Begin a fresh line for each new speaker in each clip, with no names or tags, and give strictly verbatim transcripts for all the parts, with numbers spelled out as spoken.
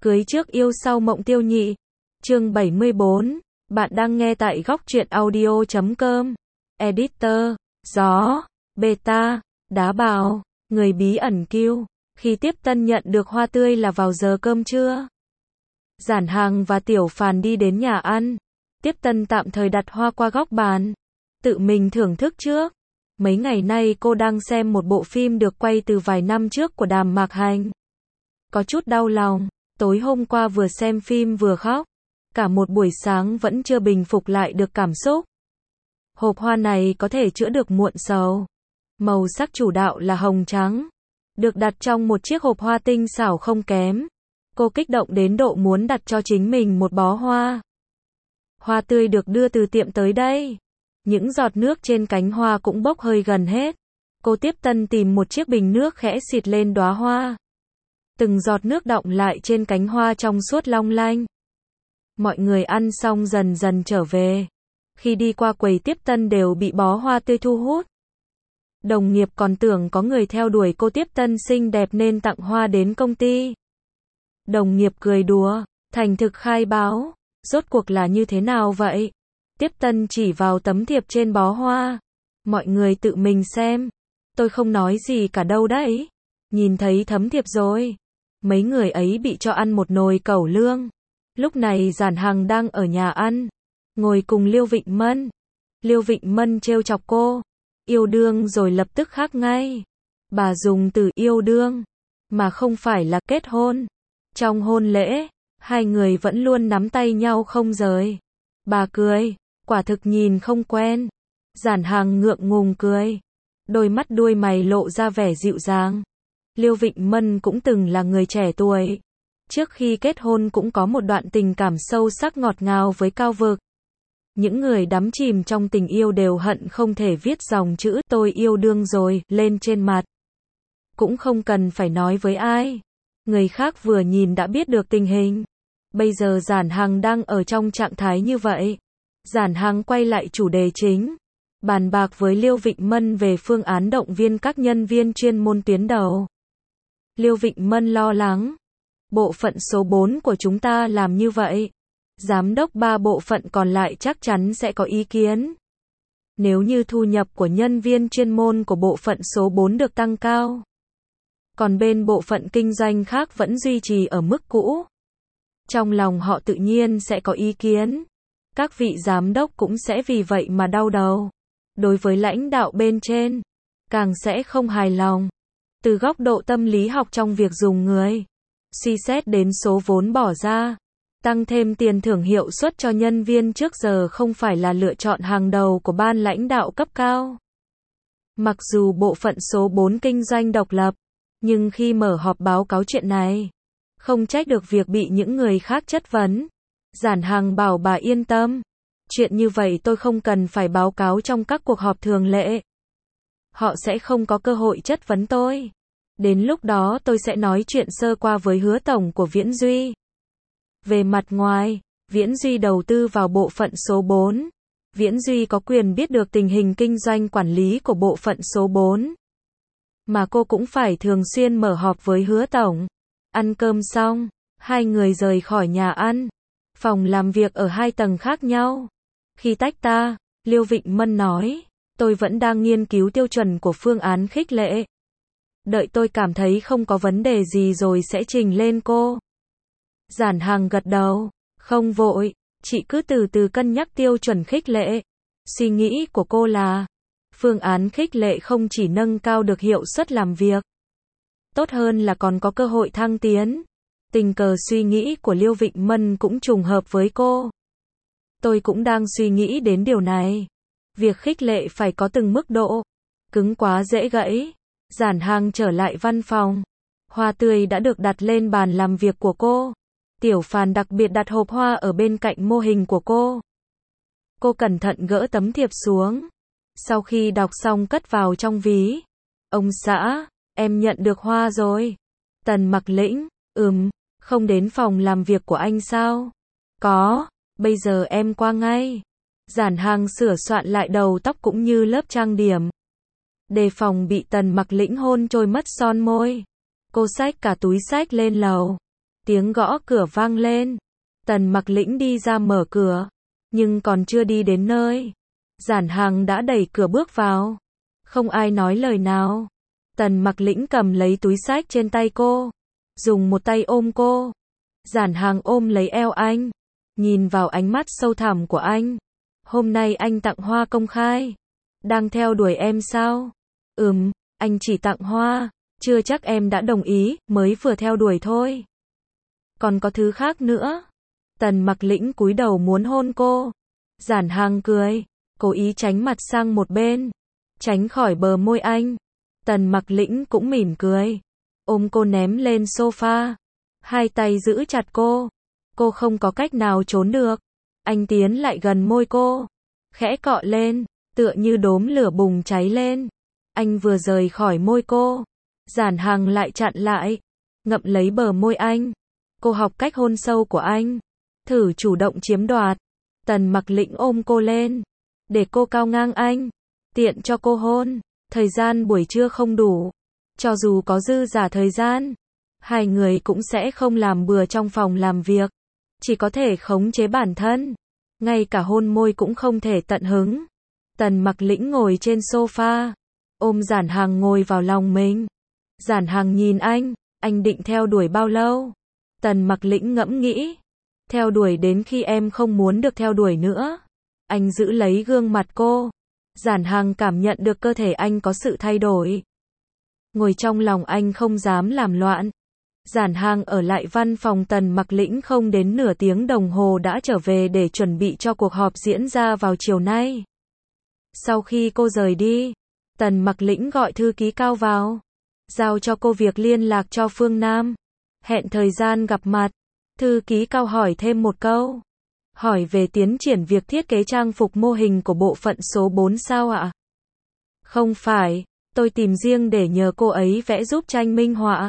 Cưới trước yêu sau mộng tiêu nhị. Chương bảy mươi bốn. Bạn đang nghe tại góc truyện audio chấm com. Editor. Gió. Beta. Đá bào. Người bí ẩn Kiêu. Khi Tiếp Tân nhận được hoa tươi là vào giờ cơm trưa. Giản Hàng và Tiểu Phàn đi đến nhà ăn. Tiếp Tân tạm thời đặt hoa qua góc bàn. Tự mình thưởng thức trước. Mấy ngày nay cô đang xem một bộ phim được quay từ vài năm trước của Đàm Mạc Hành. Có chút đau lòng. Tối hôm qua vừa xem phim vừa khóc. Cả một buổi sáng vẫn chưa bình phục lại được cảm xúc. Hộp hoa này có thể chữa được muộn sầu. Màu sắc chủ đạo là hồng trắng. Được đặt trong một chiếc hộp hoa tinh xảo không kém. Cô kích động đến độ muốn đặt cho chính mình một bó hoa. Hoa tươi được đưa từ tiệm tới đây. Những giọt nước trên cánh hoa cũng bốc hơi gần hết. Cô Tiếp Tân tìm một chiếc bình nước khẽ xịt lên đóa hoa. Từng giọt nước đọng lại trên cánh hoa trong suốt long lanh. Mọi người ăn xong dần dần trở về. Khi đi qua quầy Tiếp Tân đều bị bó hoa tươi thu hút. Đồng nghiệp còn tưởng có người theo đuổi cô Tiếp Tân xinh đẹp nên tặng hoa đến công ty. Đồng nghiệp cười đùa, thành thực khai báo, rốt cuộc là như thế nào vậy? Tiếp Tân chỉ vào tấm thiệp trên bó hoa. Mọi người tự mình xem. Tôi không nói gì cả đâu đấy. Nhìn thấy tấm thiệp rồi. Mấy người ấy bị cho ăn một nồi cẩu lương. Lúc này Giản Hằng đang ở nhà ăn. Ngồi cùng Liêu Vịnh Mân. Liêu Vịnh Mân trêu chọc cô. Yêu đương rồi lập tức khác ngay. Bà dùng từ yêu đương. Mà không phải là kết hôn. Trong hôn lễ, hai người vẫn luôn nắm tay nhau không rời. Bà cười. Quả thực nhìn không quen. Giản Hằng ngượng ngùng cười. Đôi mắt đuôi mày lộ ra vẻ dịu dàng. Liêu Vịnh Mân cũng từng là người trẻ tuổi. Trước khi kết hôn cũng có một đoạn tình cảm sâu sắc ngọt ngào với Cao Vực. Những người đắm chìm trong tình yêu đều hận không thể viết dòng chữ tôi yêu đương rồi lên trên mặt. Cũng không cần phải nói với ai. Người khác vừa nhìn đã biết được tình hình. Bây giờ Giản Hằng đang ở trong trạng thái như vậy. Giản Hằng quay lại chủ đề chính. Bàn bạc với Liêu Vịnh Mân về phương án động viên các nhân viên chuyên môn tuyến đầu. Liêu Vịnh Mân lo lắng. Bộ phận số bốn của chúng ta làm như vậy. Giám đốc ba bộ phận còn lại chắc chắn sẽ có ý kiến. Nếu như thu nhập của nhân viên chuyên môn của bộ phận số bốn được tăng cao. Còn bên bộ phận kinh doanh khác vẫn duy trì ở mức cũ. Trong lòng họ tự nhiên sẽ có ý kiến. Các vị giám đốc cũng sẽ vì vậy mà đau đầu. Đối với lãnh đạo bên trên, càng sẽ không hài lòng. Từ góc độ tâm lý học trong việc dùng người, suy xét đến số vốn bỏ ra, tăng thêm tiền thưởng hiệu suất cho nhân viên trước giờ không phải là lựa chọn hàng đầu của ban lãnh đạo cấp cao. Mặc dù bộ phận số bốn kinh doanh độc lập, nhưng khi mở họp báo cáo chuyện này, không trách được việc bị những người khác chất vấn. Giản Hằng bảo bà yên tâm. Chuyện như vậy tôi không cần phải báo cáo trong các cuộc họp thường lệ. Họ sẽ không có cơ hội chất vấn tôi. Đến lúc đó tôi sẽ nói chuyện sơ qua với Hứa Tổng của Viễn Duy. Về mặt ngoài, Viễn Duy đầu tư vào bộ phận số bốn. Viễn Duy có quyền biết được tình hình kinh doanh quản lý của bộ phận số bốn. Mà cô cũng phải thường xuyên mở họp với Hứa Tổng. Ăn cơm xong, hai người rời khỏi nhà ăn. Phòng làm việc ở hai tầng khác nhau. Khi tách ta, Liêu Vịnh Mân nói, tôi vẫn đang nghiên cứu tiêu chuẩn của phương án khích lệ. Đợi tôi cảm thấy không có vấn đề gì rồi sẽ trình lên cô. Giản Hằng gật đầu, không vội, chị cứ từ từ cân nhắc tiêu chuẩn khích lệ. Suy nghĩ của cô là, phương án khích lệ không chỉ nâng cao được hiệu suất làm việc, tốt hơn là còn có cơ hội thăng tiến. Tình cờ suy nghĩ của Liêu Vịnh Mân cũng trùng hợp với cô. Tôi cũng đang suy nghĩ đến điều này. Việc khích lệ phải có từng mức độ. Cứng quá dễ gãy. Giản Hằng trở lại văn phòng. Hoa tươi đã được đặt lên bàn làm việc của cô. Tiểu Phàn đặc biệt đặt hộp hoa ở bên cạnh mô hình của cô. Cô cẩn thận gỡ tấm thiệp xuống. Sau khi đọc xong cất vào trong ví. Ông xã, em nhận được hoa rồi. Tần Mặc Lĩnh, ừm, không đến phòng làm việc của anh sao? Có, bây giờ em qua ngay. Giản Hằng sửa soạn lại đầu tóc cũng như lớp trang điểm. Đề phòng bị Tần Mặc Lĩnh hôn trôi mất son môi. Cô xách cả túi xách lên lầu. Tiếng gõ cửa vang lên. Tần Mặc Lĩnh đi ra mở cửa. Nhưng còn chưa đi đến nơi. Giản Hằng đã đẩy cửa bước vào. Không ai nói lời nào. Tần Mặc Lĩnh cầm lấy túi xách trên tay cô. Dùng một tay ôm cô. Giản Hằng ôm lấy eo anh. Nhìn vào ánh mắt sâu thẳm của anh. Hôm nay anh tặng hoa công khai. Đang theo đuổi em sao? Ừm, anh chỉ tặng hoa. Chưa chắc em đã đồng ý, mới vừa theo đuổi thôi. Còn có thứ khác nữa. Tần Mặc Lĩnh cúi đầu muốn hôn cô. Giản Hằng cười. Cố ý tránh mặt sang một bên. Tránh khỏi bờ môi anh. Tần Mặc Lĩnh cũng mỉm cười. Ôm cô ném lên sofa. Hai tay giữ chặt cô. Cô không có cách nào trốn được. Anh tiến lại gần môi cô. Khẽ cọ lên. Tựa như đốm lửa bùng cháy lên. Anh vừa rời khỏi môi cô. Giản Hằng lại chặn lại. Ngậm lấy bờ môi anh. Cô học cách hôn sâu của anh. Thử chủ động chiếm đoạt. Tần Mặc Lĩnh ôm cô lên. Để cô cao ngang anh. Tiện cho cô hôn. Thời gian buổi trưa không đủ. Cho dù có dư giả thời gian. Hai người cũng sẽ không làm bừa trong phòng làm việc. Chỉ có thể khống chế bản thân. Ngay cả hôn môi cũng không thể tận hứng. Tần Mặc Lĩnh ngồi trên sofa. Ôm Giản Hằng ngồi vào lòng mình. Giản Hằng nhìn anh. Anh định theo đuổi bao lâu? Tần Mặc Lĩnh ngẫm nghĩ. Theo đuổi đến khi em không muốn được theo đuổi nữa. Anh giữ lấy gương mặt cô. Giản Hằng cảm nhận được cơ thể anh có sự thay đổi. Ngồi trong lòng anh không dám làm loạn. Giản Hằng ở lại văn phòng Tần Mặc Lĩnh không đến nửa tiếng đồng hồ đã trở về để chuẩn bị cho cuộc họp diễn ra vào chiều nay. Sau khi cô rời đi, Tần Mặc Lĩnh gọi thư ký Cao vào. Giao cho cô việc liên lạc cho Phương Nam. Hẹn thời gian gặp mặt. Thư ký Cao hỏi thêm một câu. Hỏi về tiến triển việc thiết kế trang phục mô hình của bộ phận số bốn sao ạ? Không phải, tôi tìm riêng để nhờ cô ấy vẽ giúp tranh minh họa.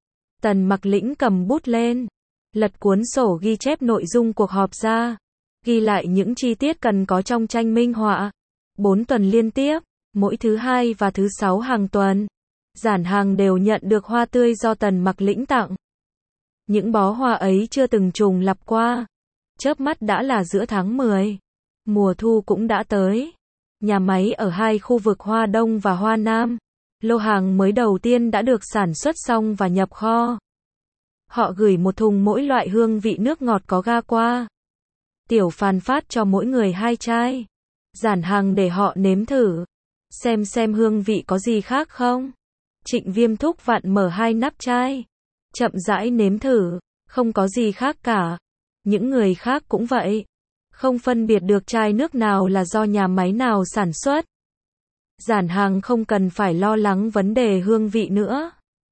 Tần Mặc Lĩnh cầm bút lên. Lật cuốn sổ ghi chép nội dung cuộc họp ra. Ghi lại những chi tiết cần có trong tranh minh họa. Bốn tuần liên tiếp, mỗi thứ hai và thứ sáu hàng tuần. Giản Hằng đều nhận được hoa tươi do Tần Mặc Lĩnh tặng. Những bó hoa ấy chưa từng trùng lặp qua. Chớp mắt đã là giữa tháng mười. Mùa thu cũng đã tới. Nhà máy ở hai khu vực Hoa Đông và Hoa Nam. Lô hàng mới đầu tiên đã được sản xuất xong và nhập kho. Họ gửi một thùng mỗi loại hương vị nước ngọt có ga qua. Tiểu Phàn phát cho mỗi người hai chai. Giản Hằng để họ nếm thử. Xem xem hương vị có gì khác không. Trịnh Viêm thúc vặn mở hai nắp chai. Chậm rãi nếm thử. Không có gì khác cả. Những người khác cũng vậy. Không phân biệt được chai nước nào là do nhà máy nào sản xuất. Giản Hằng không cần phải lo lắng vấn đề hương vị nữa.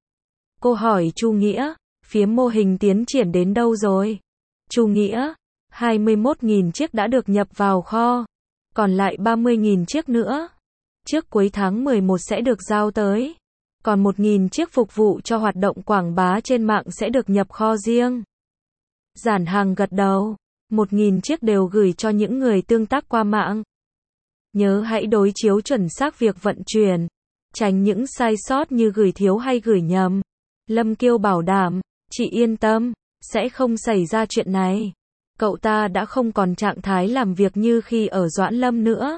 Cô hỏi Chu Nghĩa, phía mô hình tiến triển đến đâu rồi? Chu Nghĩa, hai mươi mốt nghìn chiếc đã được nhập vào kho. Còn lại ba mươi nghìn chiếc nữa. Trước cuối tháng mười một sẽ được giao tới. Còn một nghìn chiếc phục vụ cho hoạt động quảng bá trên mạng sẽ được nhập kho riêng. Giản Hằng gật đầu. Một nghìn chiếc đều gửi cho những người tương tác qua mạng. Nhớ hãy đối chiếu chuẩn xác việc vận chuyển. Tránh những sai sót như gửi thiếu hay gửi nhầm. Lâm Kiêu bảo đảm, chị yên tâm, sẽ không xảy ra chuyện này. Cậu ta đã không còn trạng thái làm việc như khi ở Doãn Lâm nữa.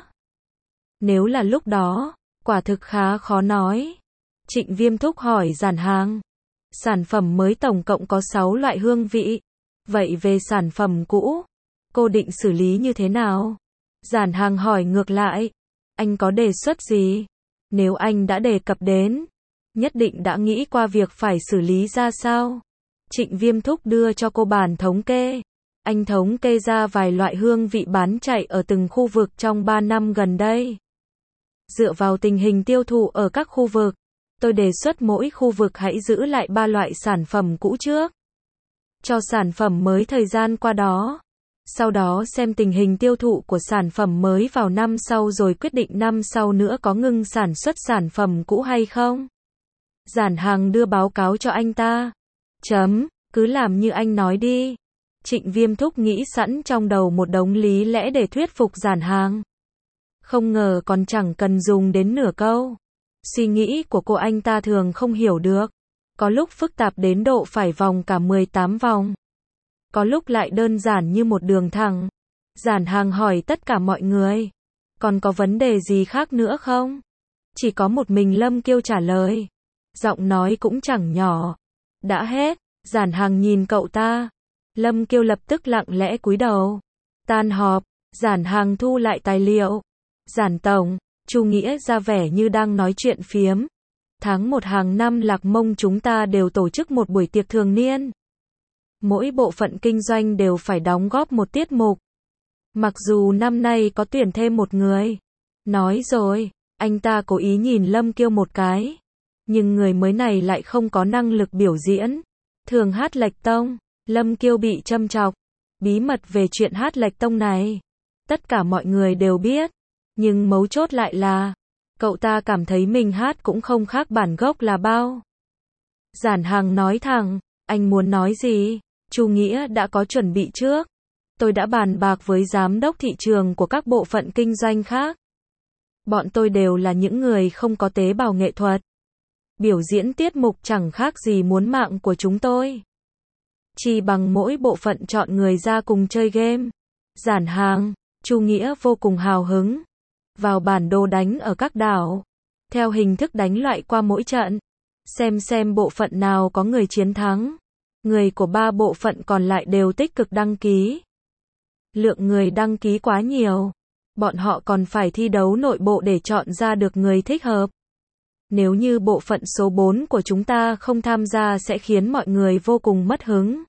Nếu là lúc đó, quả thực khá khó nói. Trịnh Viêm thúc hỏi Giản Hằng. Sản phẩm mới tổng cộng có sáu loại hương vị. Vậy về sản phẩm cũ, cô định xử lý như thế nào? Giản Hằng hỏi ngược lại. Anh có đề xuất gì? Nếu anh đã đề cập đến, nhất định đã nghĩ qua việc phải xử lý ra sao? Trịnh Viêm thúc đưa cho cô bản thống kê. Anh thống kê ra vài loại hương vị bán chạy ở từng khu vực trong ba năm gần đây. Dựa vào tình hình tiêu thụ ở các khu vực, tôi đề xuất mỗi khu vực hãy giữ lại ba loại sản phẩm cũ trước. Cho sản phẩm mới thời gian qua đó. Sau đó xem tình hình tiêu thụ của sản phẩm mới vào năm sau rồi quyết định năm sau nữa có ngừng sản xuất sản phẩm cũ hay không. Giản Hằng đưa báo cáo cho anh ta. Chấm, cứ làm như anh nói đi. Trịnh Viêm thúc nghĩ sẵn trong đầu một đống lý lẽ để thuyết phục Giản Hằng. Không ngờ còn chẳng cần dùng đến nửa câu. Suy nghĩ của cô anh ta thường không hiểu được. Có lúc phức tạp đến độ phải vòng cả mười tám vòng. Có lúc lại đơn giản như một đường thẳng. Giản Hàng hỏi tất cả mọi người. Còn có vấn đề gì khác nữa không? Chỉ có một mình Lâm Kiêu trả lời. Giọng nói cũng chẳng nhỏ. Đã hết. Giản Hàng nhìn cậu ta. Lâm Kiêu lập tức lặng lẽ cúi đầu. Tan họp. Giản Hàng thu lại tài liệu. Giản tổng, Chu Nghĩa ra vẻ như đang nói chuyện phiếm. Tháng một hàng năm Lạc Mông chúng ta đều tổ chức một buổi tiệc thường niên. Mỗi bộ phận kinh doanh đều phải đóng góp một tiết mục. Mặc dù năm nay có tuyển thêm một người. Nói rồi, anh ta cố ý nhìn Lâm Kiêu một cái. Nhưng người mới này lại không có năng lực biểu diễn. Thường hát lệch tông. Lâm Kiêu bị châm chọc. Bí mật về chuyện hát lệch tông này. Tất cả mọi người đều biết. Nhưng mấu chốt lại là, cậu ta cảm thấy mình hát cũng không khác bản gốc là bao. Giản Hàng nói thẳng, anh muốn nói gì? Chu Nghĩa đã có chuẩn bị trước. Tôi đã bàn bạc với giám đốc thị trường của các bộ phận kinh doanh khác. Bọn tôi đều là những người không có tế bào nghệ thuật. Biểu diễn tiết mục chẳng khác gì muốn mạng của chúng tôi. Chỉ bằng mỗi bộ phận chọn người ra cùng chơi game. Giản Hàng, Chu Nghĩa vô cùng hào hứng. Vào bản đồ đánh ở các đảo. Theo hình thức đánh loại qua mỗi trận. Xem xem bộ phận nào có người chiến thắng. Người của ba bộ phận còn lại đều tích cực đăng ký. Lượng người đăng ký quá nhiều. Bọn họ còn phải thi đấu nội bộ để chọn ra được người thích hợp. Nếu như bộ phận số bốn của chúng ta không tham gia sẽ khiến mọi người vô cùng mất hứng.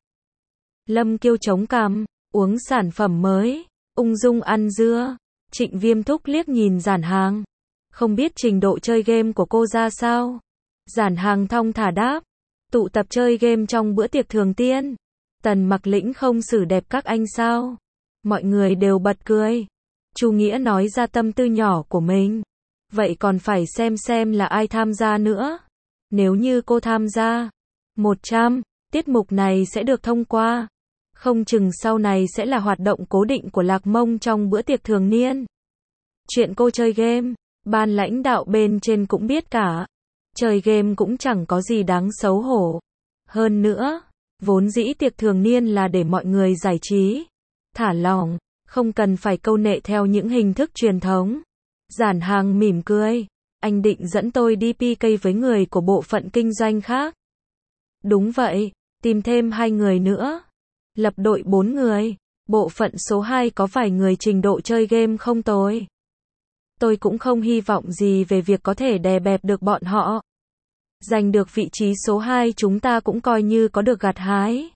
Lâm Kiêu chống cằm, uống sản phẩm mới, ung dung ăn dưa. Trịnh Viêm Thúc liếc nhìn Giản Hàng. Không biết trình độ chơi game của cô ra sao? Giản Hàng thong thả đáp. Tụ tập chơi game trong bữa tiệc thường tiên. Tần Mặc Lĩnh không xử đẹp các anh sao? Mọi người đều bật cười. Chu Nghĩa nói ra tâm tư nhỏ của mình. Vậy còn phải xem xem là ai tham gia nữa. Nếu như cô tham gia một trăm, tiết mục này sẽ được thông qua. Không chừng sau này sẽ là hoạt động cố định của Lạc Mông trong bữa tiệc thường niên. Chuyện cô chơi game, ban lãnh đạo bên trên cũng biết cả. Chơi game cũng chẳng có gì đáng xấu hổ. Hơn nữa, vốn dĩ tiệc thường niên là để mọi người giải trí, thả lỏng, không cần phải câu nệ theo những hình thức truyền thống. Giản Hàng mỉm cười. Anh định dẫn tôi đi pê ca với người của bộ phận kinh doanh khác. Đúng vậy, tìm thêm hai người nữa. Lập đội bốn người. Bộ phận số hai có vài người trình độ chơi game không tồi. Tôi cũng không hy vọng gì về việc có thể đè bẹp được bọn họ. Giành được vị trí số hai chúng ta cũng coi như có được gặt hái.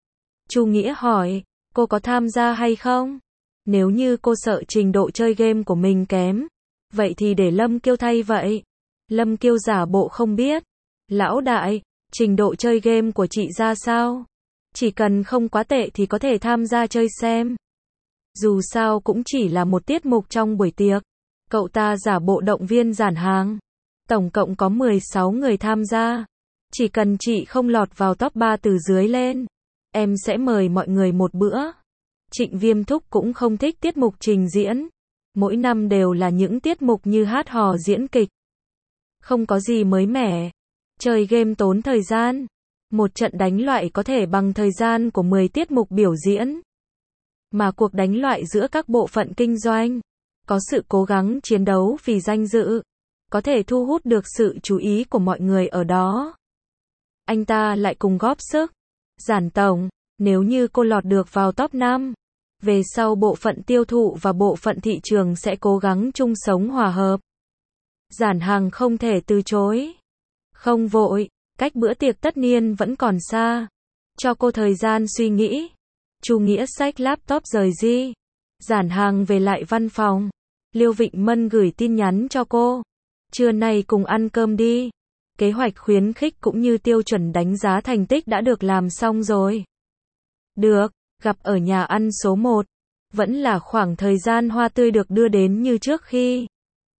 Chu Nghĩa hỏi, cô có tham gia hay không? Nếu như cô sợ trình độ chơi game của mình kém, vậy thì để Lâm Kiêu thay vậy. Lâm Kiêu giả bộ không biết. Lão đại, trình độ chơi game của chị ra sao? Chỉ cần không quá tệ thì có thể tham gia chơi xem. Dù sao cũng chỉ là một tiết mục trong buổi tiệc. Cậu ta giả bộ động viên Giản Hàng. Tổng cộng có mười sáu người tham gia. Chỉ cần chị không lọt vào top ba từ dưới lên, em sẽ mời mọi người một bữa. Trịnh Viêm Thúc cũng không thích tiết mục trình diễn. Mỗi năm đều là những tiết mục như hát hò diễn kịch. Không có gì mới mẻ. Chơi game tốn thời gian. Một trận đánh loại có thể bằng thời gian của mười tiết mục biểu diễn. Mà cuộc đánh loại giữa các bộ phận kinh doanh, có sự cố gắng chiến đấu vì danh dự, có thể thu hút được sự chú ý của mọi người ở đó. Anh ta lại cùng góp sức. Giản tổng, nếu như cô lọt được vào top năm, về sau bộ phận tiêu thụ và bộ phận thị trường sẽ cố gắng chung sống hòa hợp. Giản Hàng không thể từ chối. Không vội, cách bữa tiệc tất niên vẫn còn xa. Cho cô thời gian suy nghĩ. Chu Nghĩa xách laptop rời đi. Giản Hàng về lại văn phòng. Liêu Vịnh Mân gửi tin nhắn cho cô. Trưa nay cùng ăn cơm đi. Kế hoạch khuyến khích cũng như tiêu chuẩn đánh giá thành tích đã được làm xong rồi. Được, gặp ở nhà ăn số một. Vẫn là khoảng thời gian hoa tươi được đưa đến như trước khi.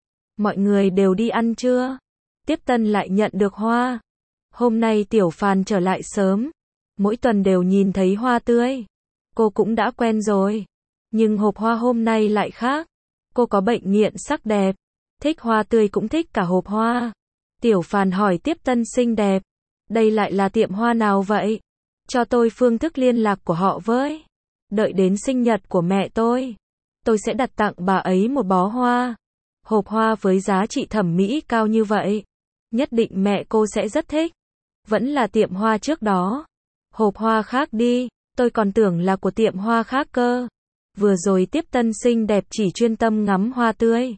Mọi người đều đi ăn trưa. Tiếp Tân lại nhận được hoa. Hôm nay Tiểu Phàn trở lại sớm. Mỗi tuần đều nhìn thấy hoa tươi. Cô cũng đã quen rồi. Nhưng hộp hoa hôm nay lại khác. Cô có bệnh nghiện sắc đẹp. Thích hoa tươi cũng thích cả hộp hoa. Tiểu Phàn hỏi Tiếp Tân xinh đẹp. Đây lại là tiệm hoa nào vậy? Cho tôi phương thức liên lạc của họ với. Đợi đến sinh nhật của mẹ tôi, tôi sẽ đặt tặng bà ấy một bó hoa. Hộp hoa với giá trị thẩm mỹ cao như vậy, nhất định mẹ cô sẽ rất thích. Vẫn là tiệm hoa trước đó. Hộp hoa khác đi, tôi còn tưởng là của tiệm hoa khác cơ. Vừa rồi tiếp tân xinh đẹp chỉ chuyên tâm ngắm hoa tươi.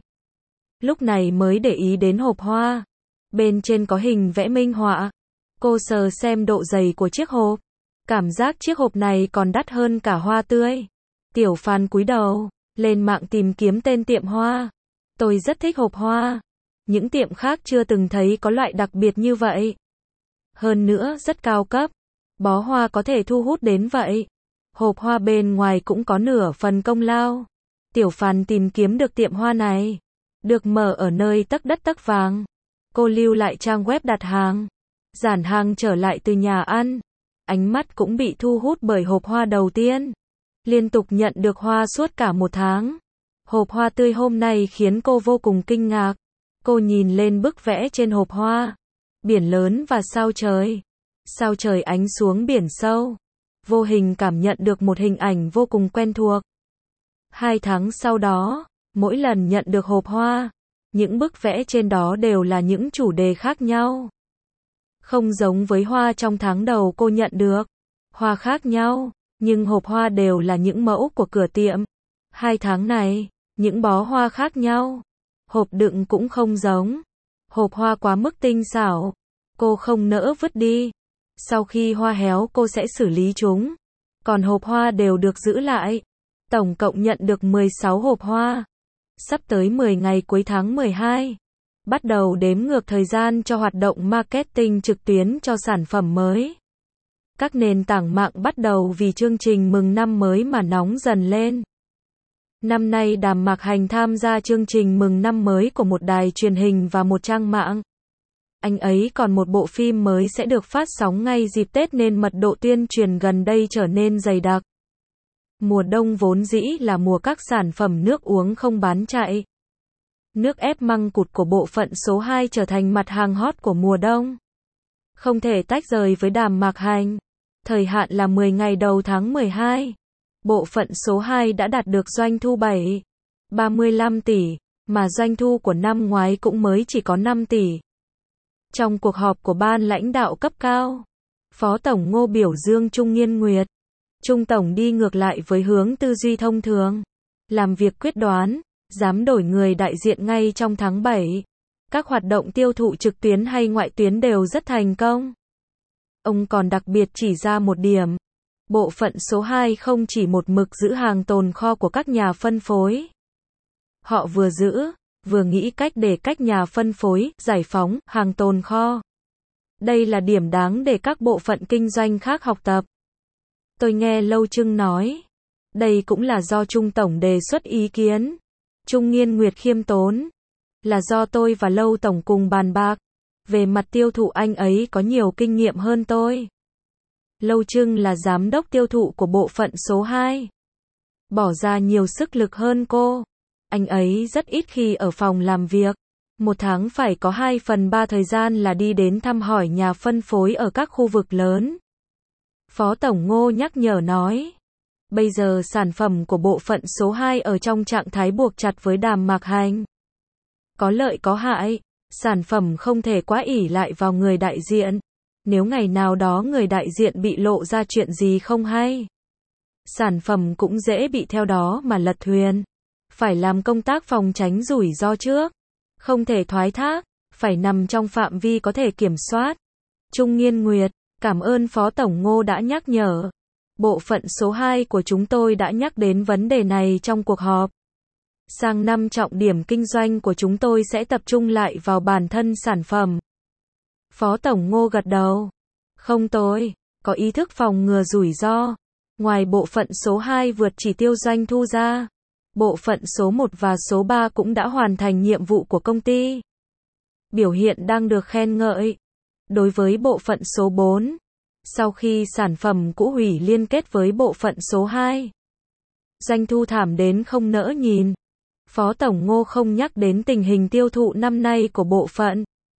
Lúc này mới để ý đến hộp hoa. Bên trên có hình vẽ minh họa. Cô sờ xem độ dày của chiếc hộp. Cảm giác chiếc hộp này còn đắt hơn cả hoa tươi. Tiểu Phan cúi đầu, lên mạng tìm kiếm tên tiệm hoa. Tôi rất thích hộp hoa. Những tiệm khác chưa từng thấy có loại đặc biệt như vậy. Hơn nữa rất cao cấp. Bó hoa có thể thu hút đến vậy. Hộp hoa bên ngoài cũng có nửa phần công lao. Tiểu Phan tìm kiếm được tiệm hoa này. Được mở ở nơi tấc đất tấc vàng. Cô lưu lại trang web đặt hàng. Dàn hàng trở lại từ nhà ăn. Ánh mắt cũng bị thu hút bởi hộp hoa đầu tiên. Liên tục nhận được hoa suốt cả một tháng. Hộp hoa tươi hôm nay khiến cô vô cùng kinh ngạc. Cô nhìn lên bức vẽ trên hộp hoa. Biển lớn và sao trời. Sao trời ánh xuống biển sâu. Vô hình cảm nhận được một hình ảnh vô cùng quen thuộc. Hai tháng sau đó, mỗi lần nhận được hộp hoa, những bức vẽ trên đó đều là những chủ đề khác nhau. Không giống với hoa trong tháng đầu cô nhận được. Hoa khác nhau, nhưng hộp hoa đều là những mẫu của cửa tiệm. Hai tháng này, những bó hoa khác nhau. Hộp đựng cũng không giống. Hộp hoa quá mức tinh xảo. Cô không nỡ vứt đi. Sau khi hoa héo cô sẽ xử lý chúng. Còn hộp hoa đều được giữ lại. Tổng cộng nhận được mười sáu hộp hoa. Sắp tới mười ngày cuối tháng mười hai. Bắt đầu đếm ngược thời gian cho hoạt động marketing trực tuyến cho sản phẩm mới. Các nền tảng mạng bắt đầu vì chương trình mừng năm mới mà nóng dần lên. Năm nay Đàm Mạc Hành tham gia chương trình mừng năm mới của một đài truyền hình và một trang mạng. Anh ấy còn một bộ phim mới sẽ được phát sóng ngay dịp Tết nên mật độ tuyên truyền gần đây trở nên dày đặc. Mùa đông vốn dĩ là mùa các sản phẩm nước uống không bán chạy. Nước ép măng cụt của bộ phận số hai trở thành mặt hàng hot của mùa đông. Không thể tách rời với Đàm Mạc Hành. Thời hạn là mười ngày đầu tháng mười hai. Bộ phận số hai đã đạt được doanh thu bảy phẩy ba mươi lăm tỷ, mà doanh thu của năm ngoái cũng mới chỉ có năm tỷ. Trong cuộc họp của ban lãnh đạo cấp cao, Phó Tổng Ngô biểu dương Trung Nghiên Nguyệt. Trung Tổng đi ngược lại với hướng tư duy thông thường. Làm việc quyết đoán, dám đổi người đại diện ngay trong tháng bảy. Các hoạt động tiêu thụ trực tuyến hay ngoại tuyến đều rất thành công. Ông còn đặc biệt chỉ ra một điểm. Bộ phận số hai không chỉ một mực giữ hàng tồn kho của các nhà phân phối. Họ vừa giữ, vừa nghĩ cách để các nhà phân phối, giải phóng, hàng tồn kho. Đây là điểm đáng để các bộ phận kinh doanh khác học tập. Tôi nghe Lâu Trưng nói. Đây cũng là do Trung Tổng đề xuất ý kiến. Trung Nghiên Nguyệt khiêm tốn. Là do tôi và Lâu Tổng cùng bàn bạc. Về mặt tiêu thụ anh ấy có nhiều kinh nghiệm hơn tôi. Lâu Trưng là giám đốc tiêu thụ của bộ phận số hai. Bỏ ra nhiều sức lực hơn cô. Anh ấy rất ít khi ở phòng làm việc. Một tháng phải có hai phần ba thời gian là đi đến thăm hỏi nhà phân phối ở các khu vực lớn. Phó Tổng Ngô nhắc nhở nói. Bây giờ sản phẩm của bộ phận số hai ở trong trạng thái buộc chặt với Đàm Mạc Hành. Có lợi có hại. Sản phẩm không thể quá ỷ lại vào người đại diện. Nếu ngày nào đó người đại diện bị lộ ra chuyện gì không hay, sản phẩm cũng dễ bị theo đó mà lật thuyền. Phải làm công tác phòng tránh rủi ro trước. Không thể thoái thác, phải nằm trong phạm vi có thể kiểm soát. Trung Nghiên Nguyệt, cảm ơn Phó Tổng Ngô đã nhắc nhở. Bộ phận số hai của chúng tôi đã nhắc đến vấn đề này trong cuộc họp. Sang năm trọng điểm kinh doanh của chúng tôi sẽ tập trung lại vào bản thân sản phẩm. Phó Tổng Ngô gật đầu. Không tôi, có ý thức phòng ngừa rủi ro. Ngoài bộ phận số hai vượt chỉ tiêu doanh thu ra, bộ phận số một và số ba cũng đã hoàn thành nhiệm vụ của công ty. Biểu hiện đang được khen ngợi. Đối với bộ phận số bốn, sau khi sản phẩm cũ hủy liên kết với bộ phận số hai, doanh thu thảm đến không nỡ nhìn. Phó Tổng Ngô không nhắc đến tình hình tiêu thụ năm nay của bộ phận.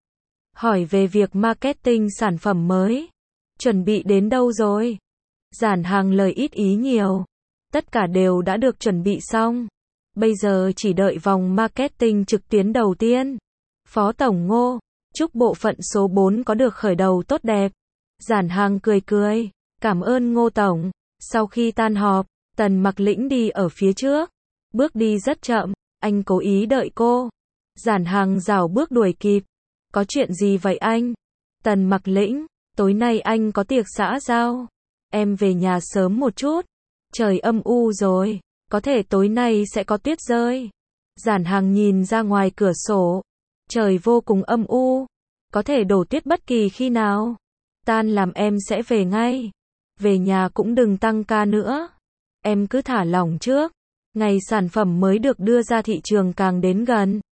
hỏi về việc marketing sản phẩm mới. Chuẩn bị đến đâu rồi? Giản Hàng lời ít ý nhiều. Tất cả đều đã được chuẩn bị xong. Bây giờ chỉ đợi vòng marketing trực tuyến đầu tiên. Phó Tổng Ngô, chúc bộ phận số bốn có được khởi đầu tốt đẹp. Giản Hàng cười cười, cảm ơn Ngô Tổng. Sau khi tan họp, Tần Mặc Lĩnh đi ở phía trước. Bước đi rất chậm, anh cố ý đợi cô. Giản Hàng rảo bước đuổi kịp. Có chuyện gì vậy anh? Tần Mặc Lĩnh, tối nay anh có tiệc xã giao. Em về nhà sớm một chút. Trời âm u rồi, có thể tối nay sẽ có tuyết rơi. Giản Hàng nhìn ra ngoài cửa sổ. Trời vô cùng âm u, có thể đổ tuyết bất kỳ khi nào. Tan làm em sẽ về ngay. Về nhà cũng đừng tăng ca nữa. Em cứ thả lỏng trước. Ngày sản phẩm mới được đưa ra thị trường càng đến gần,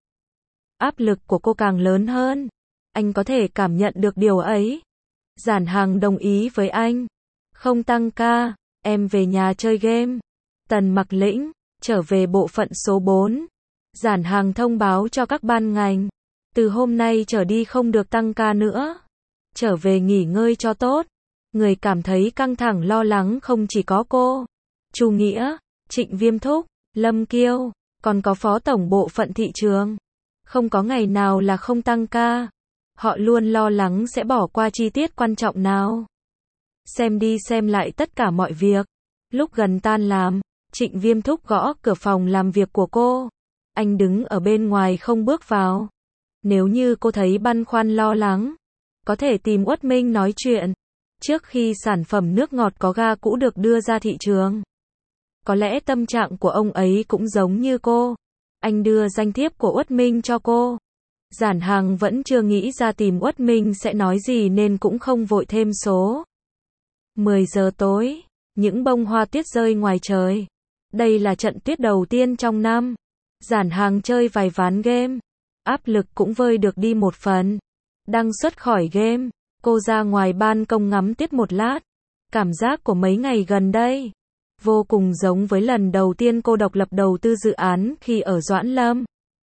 áp lực của cô càng lớn hơn. Anh có thể cảm nhận được điều ấy. Giản Hàng đồng ý với anh. Không tăng ca, em về nhà chơi game. Tần Mặc Lĩnh, trở về bộ phận số bốn. Giản Hàng thông báo cho các ban ngành. Từ hôm nay trở đi không được tăng ca nữa. Trở về nghỉ ngơi cho tốt. Người cảm thấy căng thẳng lo lắng không chỉ có cô, Chu Nghĩa, Trịnh Viêm Thúc, Lâm Kiêu, còn có phó tổng bộ phận thị trường. Không có ngày nào là không tăng ca. Họ luôn lo lắng sẽ bỏ qua chi tiết quan trọng nào. Xem đi xem lại tất cả mọi việc. Lúc gần tan làm, Trịnh Viêm Thúc gõ cửa phòng làm việc của cô. Anh đứng ở bên ngoài không bước vào. Nếu như cô thấy băn khoăn lo lắng, có thể tìm Uất Minh nói chuyện. Trước khi sản phẩm nước ngọt có ga cũ được đưa ra thị trường, có lẽ tâm trạng của ông ấy cũng giống như cô. Anh đưa danh thiếp của Uất Minh cho cô. Giản Hàng vẫn chưa nghĩ ra tìm Uất Minh sẽ nói gì nên cũng không vội thêm số. mười giờ tối, những bông hoa tuyết rơi ngoài trời. Đây là trận tuyết đầu tiên trong năm. Giản Hàng chơi vài ván game. Áp lực cũng vơi được đi một phần. Đang xuất khỏi game, cô ra ngoài ban công ngắm tuyết một lát. Cảm giác của mấy ngày gần đây vô cùng giống với lần đầu tiên cô độc lập đầu tư dự án khi ở Doãn Lâm.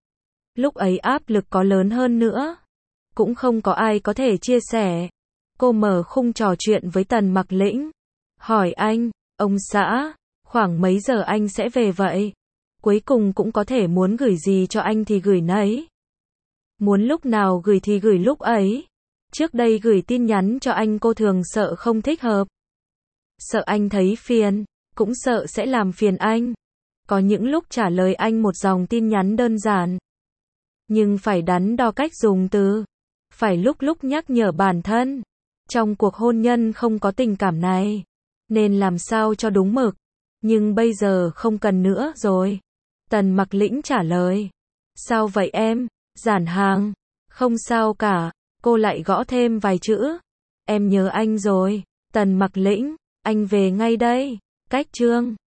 Lúc ấy áp lực có lớn hơn nữa, cũng không có ai có thể chia sẻ. Cô mở khung trò chuyện với Tần Mặc Lĩnh. Hỏi anh, ông xã, khoảng mấy giờ anh sẽ về vậy? Cuối cùng cũng có thể muốn gửi gì cho anh thì gửi nấy. Muốn lúc nào gửi thì gửi lúc ấy. Trước đây gửi tin nhắn cho anh cô thường sợ không thích hợp. Sợ anh thấy phiền, cũng sợ sẽ làm phiền anh. Có những lúc trả lời anh một dòng tin nhắn đơn giản, nhưng phải đắn đo cách dùng từ. Phải lúc lúc nhắc nhở bản thân. Trong cuộc hôn nhân không có tình cảm này, nên làm sao cho đúng mực. Nhưng bây giờ không cần nữa rồi. Tần Mặc Lĩnh trả lời. Sao vậy em? Giản Hàng. Không sao cả. Cô lại gõ thêm vài chữ. Em nhớ anh rồi. Tần Mặc Lĩnh. Anh về ngay đây. Cách chương